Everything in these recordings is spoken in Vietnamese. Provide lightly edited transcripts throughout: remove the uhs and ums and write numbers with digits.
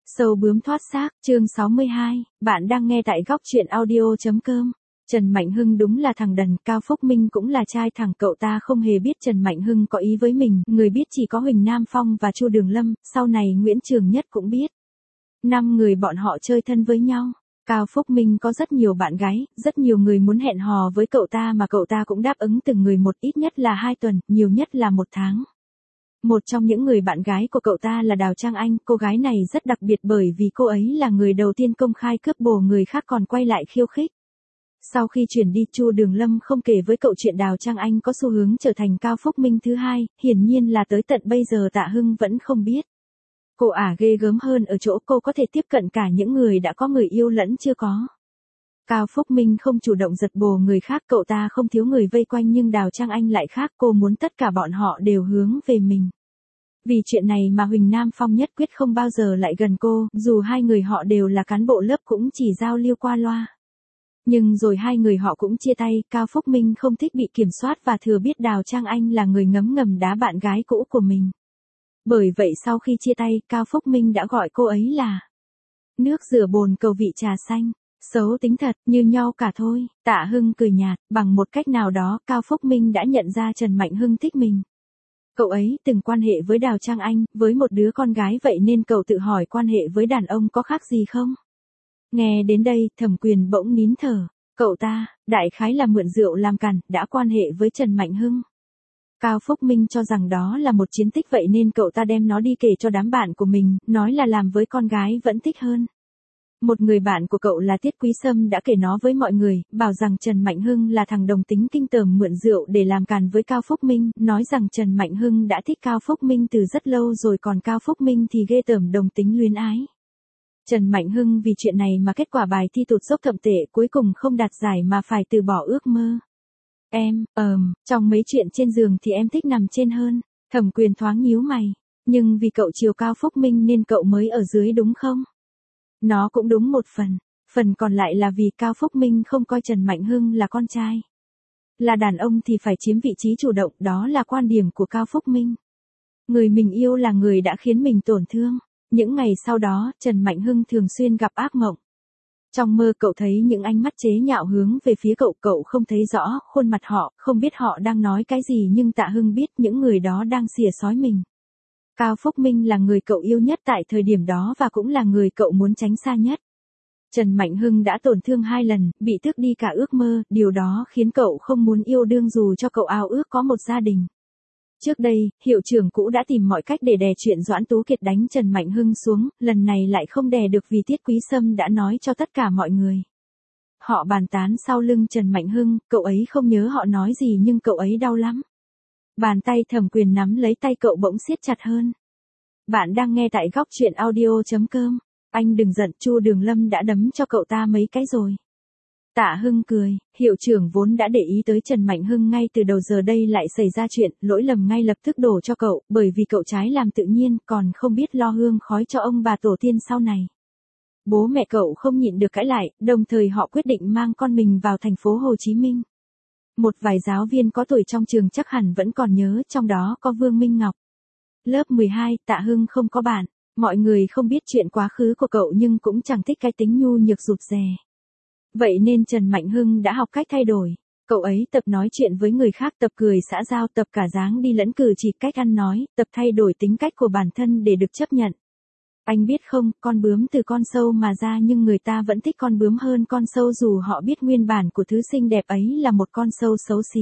Sâu bướm thoát xác, chương 62, bạn đang nghe tại góc truyện audio.com. Trần Mạnh Hưng đúng là thằng đần, Cao Phúc Minh cũng là trai thẳng, cậu ta không hề biết Trần Mạnh Hưng có ý với mình, người biết chỉ có Huỳnh Nam Phong và Chu Đường Lâm, sau này Nguyễn Trường Nhất cũng biết. 5 người bọn họ chơi thân với nhau. Cao Phúc Minh có rất nhiều bạn gái, rất nhiều người muốn hẹn hò với cậu ta mà cậu ta cũng đáp ứng từng người một, ít nhất là 2 tuần, nhiều nhất là 1 tháng. Một trong những người bạn gái của cậu ta là Đào Trang Anh, cô gái này rất đặc biệt bởi vì cô ấy là người đầu tiên công khai cướp bồ người khác còn quay lại khiêu khích. Sau khi chuyển đi, Chu Đường Lâm không kể với cậu chuyện Đào Trang Anh có xu hướng trở thành Cao Phúc Minh thứ hai, hiển nhiên là tới tận bây giờ Tạ Hưng vẫn không biết. Cô ghê gớm hơn ở chỗ cô có thể tiếp cận cả những người đã có người yêu lẫn chưa có. Cao Phúc Minh không chủ động giật bồ người khác, cậu ta không thiếu người vây quanh, nhưng Đào Trang Anh lại khác, cô muốn tất cả bọn họ đều hướng về mình. Vì chuyện này mà Huỳnh Nam Phong nhất quyết không bao giờ lại gần cô, dù hai người họ đều là cán bộ lớp cũng chỉ giao lưu qua loa. Nhưng rồi hai người họ cũng chia tay, Cao Phúc Minh không thích bị kiểm soát và thừa biết Đào Trang Anh là người ngấm ngầm đá bạn gái cũ của mình. Bởi vậy sau khi chia tay, Cao Phúc Minh đã gọi cô ấy là nước rửa bồn cầu vị trà xanh. Xấu tính thật, như nhau cả thôi. Tạ Hưng cười nhạt, bằng một cách nào đó, Cao Phúc Minh đã nhận ra Trần Mạnh Hưng thích mình. Cậu ấy từng quan hệ với Đào Trang Anh, với một đứa con gái, vậy nên cậu tự hỏi quan hệ với đàn ông có khác gì không? Nghe đến đây, Thẩm Quyền bỗng nín thở. Cậu ta, đại khái là mượn rượu làm càn, đã quan hệ với Trần Mạnh Hưng. Cao Phúc Minh cho rằng đó là một chiến tích, vậy nên cậu ta đem nó đi kể cho đám bạn của mình, nói là làm với con gái vẫn thích hơn. Một người bạn của cậu là Tiết Quý Sâm đã kể nó với mọi người, bảo rằng Trần Mạnh Hưng là thằng đồng tính kinh tởm mượn rượu để làm càn với Cao Phúc Minh, nói rằng Trần Mạnh Hưng đã thích Cao Phúc Minh từ rất lâu rồi, còn Cao Phúc Minh thì ghê tởm đồng tính luyến ái. Trần Mạnh Hưng vì chuyện này mà kết quả bài thi tụt dốc thậm tệ, cuối cùng không đạt giải mà phải từ bỏ ước mơ. Trong mấy chuyện trên giường thì em thích nằm trên hơn. Thẩm Quyền thoáng nhíu mày. Nhưng vì cậu chiều Cao Phúc Minh nên cậu mới ở dưới đúng không? Nó cũng đúng một phần còn lại là vì Cao Phúc Minh không coi Trần Mạnh Hưng là con trai. Là đàn ông thì phải chiếm vị trí chủ động, đó là quan điểm của Cao Phúc Minh. Người mình yêu là người đã khiến mình tổn thương. Những ngày sau đó, Trần Mạnh Hưng thường xuyên gặp ác mộng. Trong mơ cậu thấy những ánh mắt chế nhạo hướng về phía cậu, cậu không thấy rõ khuôn mặt họ, không biết họ đang nói cái gì, nhưng Tạ Hưng biết những người đó đang xỉa xói mình. Cao Phúc Minh là người cậu yêu nhất tại thời điểm đó và cũng là người cậu muốn tránh xa nhất. Trần Mạnh Hưng đã tổn thương 2 lần, bị tước đi cả ước mơ, điều đó khiến cậu không muốn yêu đương dù cho cậu ao ước có một gia đình. Trước đây, hiệu trưởng cũ đã tìm mọi cách để đè chuyện Doãn Tú Kiệt đánh Trần Mạnh Hưng xuống, lần này lại không đè được vì Tiết Quý Sâm đã nói cho tất cả mọi người. Họ bàn tán sau lưng Trần Mạnh Hưng, cậu ấy không nhớ họ nói gì nhưng cậu ấy đau lắm. Bàn tay Thẩm Quyền nắm lấy tay cậu bỗng siết chặt hơn. Bạn đang nghe tại góc truyện audio.com. Anh đừng giận, Chu Đường Lâm đã đấm cho cậu ta mấy cái rồi. Tạ Hưng cười, hiệu trưởng vốn đã để ý tới Trần Mạnh Hưng ngay từ đầu, giờ đây lại xảy ra chuyện, lỗi lầm ngay lập tức đổ cho cậu, bởi vì cậu trái làm tự nhiên, còn không biết lo hương khói cho ông bà tổ tiên sau này. Bố mẹ cậu không nhịn được cãi lại, đồng thời họ quyết định mang con mình vào thành phố Hồ Chí Minh. Một vài giáo viên có tuổi trong trường chắc hẳn vẫn còn nhớ, trong đó có Vương Minh Ngọc. Lớp 12, Tạ Hưng không có bạn. Mọi người không biết chuyện quá khứ của cậu nhưng cũng chẳng thích cái tính nhu nhược rụt rè. Vậy nên Trần Mạnh Hưng đã học cách thay đổi. Cậu ấy tập nói chuyện với người khác, tập cười xã giao, tập cả dáng đi lẫn cử chỉ, cách ăn nói, tập thay đổi tính cách của bản thân để được chấp nhận. Anh biết không, con bướm từ con sâu mà ra nhưng người ta vẫn thích con bướm hơn con sâu dù họ biết nguyên bản của thứ xinh đẹp ấy là một con sâu xấu xí.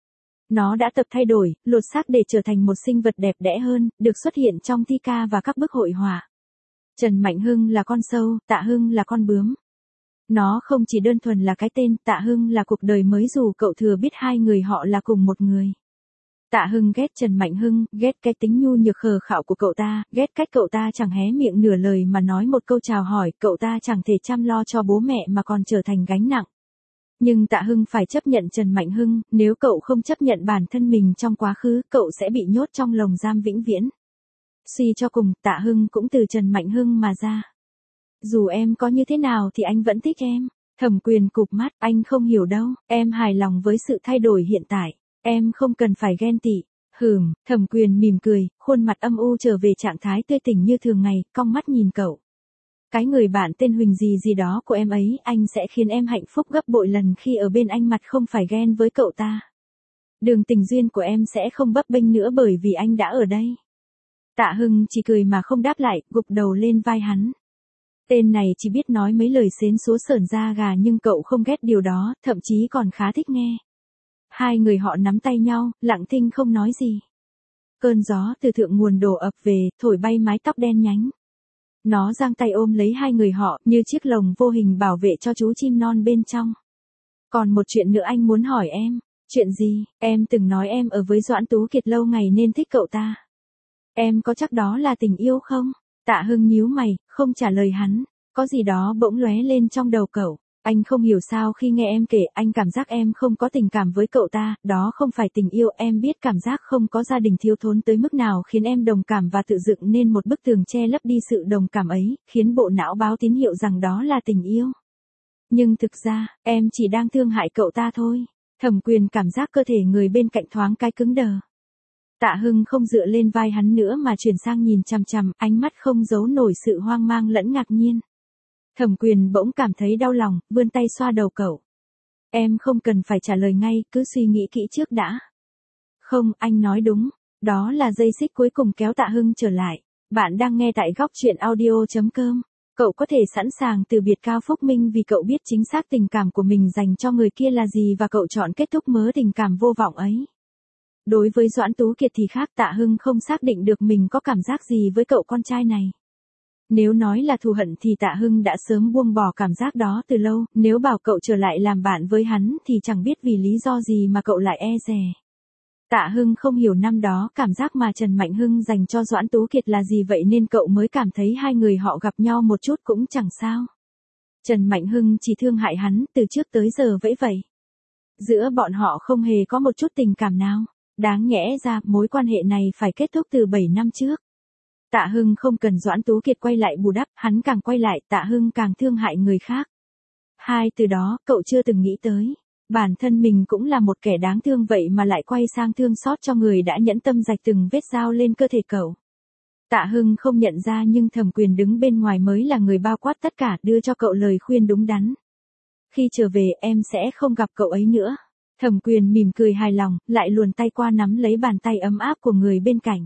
Nó đã tập thay đổi, lột xác để trở thành một sinh vật đẹp đẽ hơn, được xuất hiện trong thi ca và các bức hội họa. Trần Mạnh Hưng là con sâu, Tạ Hưng là con bướm. Nó không chỉ đơn thuần là cái tên, Tạ Hưng là cuộc đời mới dù cậu thừa biết hai người họ là cùng một người. Tạ Hưng ghét Trần Mạnh Hưng, ghét cái tính nhu nhược khờ khạo của cậu ta, ghét cách cậu ta chẳng hé miệng nửa lời mà nói một câu chào hỏi, cậu ta chẳng thể chăm lo cho bố mẹ mà còn trở thành gánh nặng. Nhưng Tạ Hưng phải chấp nhận Trần Mạnh Hưng, nếu cậu không chấp nhận bản thân mình trong quá khứ, cậu sẽ bị nhốt trong lồng giam vĩnh viễn. Suy cho cùng, Tạ Hưng cũng từ Trần Mạnh Hưng mà ra. Dù em có như thế nào thì anh vẫn thích em. Thẩm Quyền cụp mắt, anh không hiểu đâu, em hài lòng với sự thay đổi hiện tại, em không cần phải ghen tị. Thẩm Quyền mỉm cười, khuôn mặt âm u trở về trạng thái tươi tỉnh như thường ngày, cong mắt nhìn cậu. Cái người bạn tên Huỳnh gì gì đó của em ấy, anh sẽ khiến em hạnh phúc gấp bội lần khi ở bên anh, mặt không phải ghen với cậu ta. Đường tình duyên của em sẽ không bấp bênh nữa bởi vì anh đã ở đây. Tạ Hưng chỉ cười mà không đáp lại, gục đầu lên vai hắn. Tên này chỉ biết nói mấy lời xến xúa sởn da gà nhưng cậu không ghét điều đó, thậm chí còn khá thích nghe. Hai người họ nắm tay nhau, lặng thinh không nói gì. Cơn gió từ thượng nguồn đổ ập về, thổi bay mái tóc đen nhánh. Nó giang tay ôm lấy hai người họ, như chiếc lồng vô hình bảo vệ cho chú chim non bên trong. Còn một chuyện nữa anh muốn hỏi em. Chuyện gì? Em từng nói em ở với Doãn Tú Kiệt lâu ngày nên thích cậu ta. Em có chắc đó là tình yêu không? Tạ Hưng nhíu mày, không trả lời hắn. Có gì đó bỗng lóe lên trong đầu cậu. Anh không hiểu sao khi nghe em kể, anh cảm giác em không có tình cảm với cậu ta, đó không phải tình yêu, em biết cảm giác không có gia đình thiếu thốn tới mức nào khiến em đồng cảm và tự dựng nên một bức tường che lấp đi sự đồng cảm ấy, khiến bộ não báo tín hiệu rằng đó là tình yêu. Nhưng thực ra, em chỉ đang thương hại cậu ta thôi. Thẩm Quyền cảm giác cơ thể người bên cạnh thoáng cái cứng đờ. Tạ Hưng không dựa lên vai hắn nữa mà chuyển sang nhìn chằm chằm, ánh mắt không giấu nổi sự hoang mang lẫn ngạc nhiên. Thẩm Quyền bỗng cảm thấy đau lòng, vươn tay xoa đầu cậu. Em không cần phải trả lời ngay, cứ suy nghĩ kỹ trước đã. Không, anh nói đúng. Đó là dây xích cuối cùng kéo Tạ Hưng trở lại. Bạn đang nghe tại góc truyện audio.com. Cậu có thể sẵn sàng từ biệt Cao Phúc Minh vì cậu biết chính xác tình cảm của mình dành cho người kia là gì và cậu chọn kết thúc mớ tình cảm vô vọng ấy. Đối với Doãn Tú Kiệt thì khác, Tạ Hưng không xác định được mình có cảm giác gì với cậu con trai này. Nếu nói là thù hận thì Tạ Hưng đã sớm buông bỏ cảm giác đó từ lâu, nếu bảo cậu trở lại làm bạn với hắn thì chẳng biết vì lý do gì mà cậu lại e dè. Tạ Hưng không hiểu năm đó cảm giác mà Trần Mạnh Hưng dành cho Doãn Tú Kiệt là gì vậy nên cậu mới cảm thấy hai người họ gặp nhau một chút cũng chẳng sao. Trần Mạnh Hưng chỉ thương hại hắn từ trước tới giờ vậy. Giữa bọn họ không hề có một chút tình cảm nào. Đáng nhẽ ra mối quan hệ này phải kết thúc từ 7 năm trước. Tạ Hưng không cần Doãn Tú Kiệt quay lại bù đắp, hắn càng quay lại, Tạ Hưng càng thương hại người khác. Hai từ đó, cậu chưa từng nghĩ tới. Bản thân mình cũng là một kẻ đáng thương vậy mà lại quay sang thương xót cho người đã nhẫn tâm rạch từng vết dao lên cơ thể cậu. Tạ Hưng không nhận ra nhưng Thẩm Quyền đứng bên ngoài mới là người bao quát tất cả, đưa cho cậu lời khuyên đúng đắn. Khi trở về em sẽ không gặp cậu ấy nữa. Thẩm Quyền mỉm cười hài lòng, lại luồn tay qua nắm lấy bàn tay ấm áp của người bên cạnh.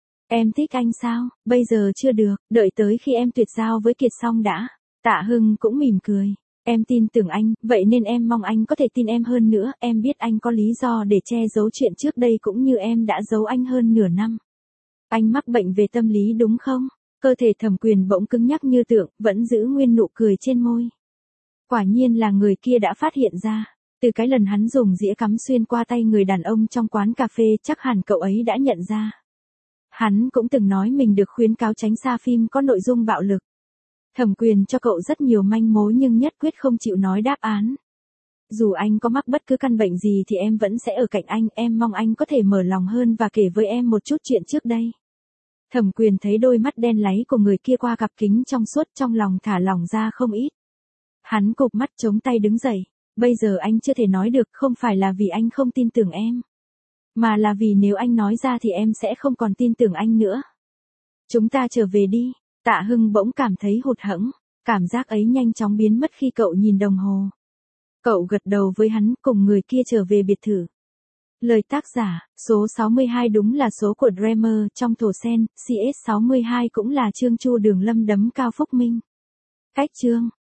Em thích anh sao? Bây giờ chưa được, đợi tới khi em tuyệt giao với Kiệt xong đã. Tạ Hưng cũng mỉm cười. Em tin tưởng anh, vậy nên em mong anh có thể tin em hơn nữa, em biết anh có lý do để che giấu chuyện trước đây cũng như em đã giấu anh hơn nửa năm. Anh mắc bệnh về tâm lý đúng không? Cơ thể Thẩm Quyền bỗng cứng nhắc như tượng, vẫn giữ nguyên nụ cười trên môi. Quả nhiên là người kia đã phát hiện ra. Từ cái lần hắn dùng dĩa cắm xuyên qua tay người đàn ông trong quán cà phê, chắc hẳn cậu ấy đã nhận ra. Hắn cũng từng nói mình được khuyến cáo tránh xa phim có nội dung bạo lực. Thẩm Quyền cho cậu rất nhiều manh mối nhưng nhất quyết không chịu nói đáp án. Dù anh có mắc bất cứ căn bệnh gì thì em vẫn sẽ ở cạnh anh, em mong anh có thể mở lòng hơn và kể với em một chút chuyện trước đây. Thẩm Quyền thấy đôi mắt đen láy của người kia qua cặp kính trong suốt, trong lòng thả lỏng ra không ít. Hắn cụp mắt chống tay đứng dậy. Bây giờ anh chưa thể nói được, không phải là vì anh không tin tưởng em. Mà là vì nếu anh nói ra thì em sẽ không còn tin tưởng anh nữa. Chúng ta trở về đi. Tạ Hưng bỗng cảm thấy hụt hẫng. Cảm giác ấy nhanh chóng biến mất khi cậu nhìn đồng hồ. Cậu gật đầu với hắn, cùng người kia trở về biệt thự. Lời tác giả, số 62 đúng là số của Dreamer, trong Thổ Sen, CS62 cũng là Trương Chu Đường Lâm đấm Cao Phúc Minh. Cách chương.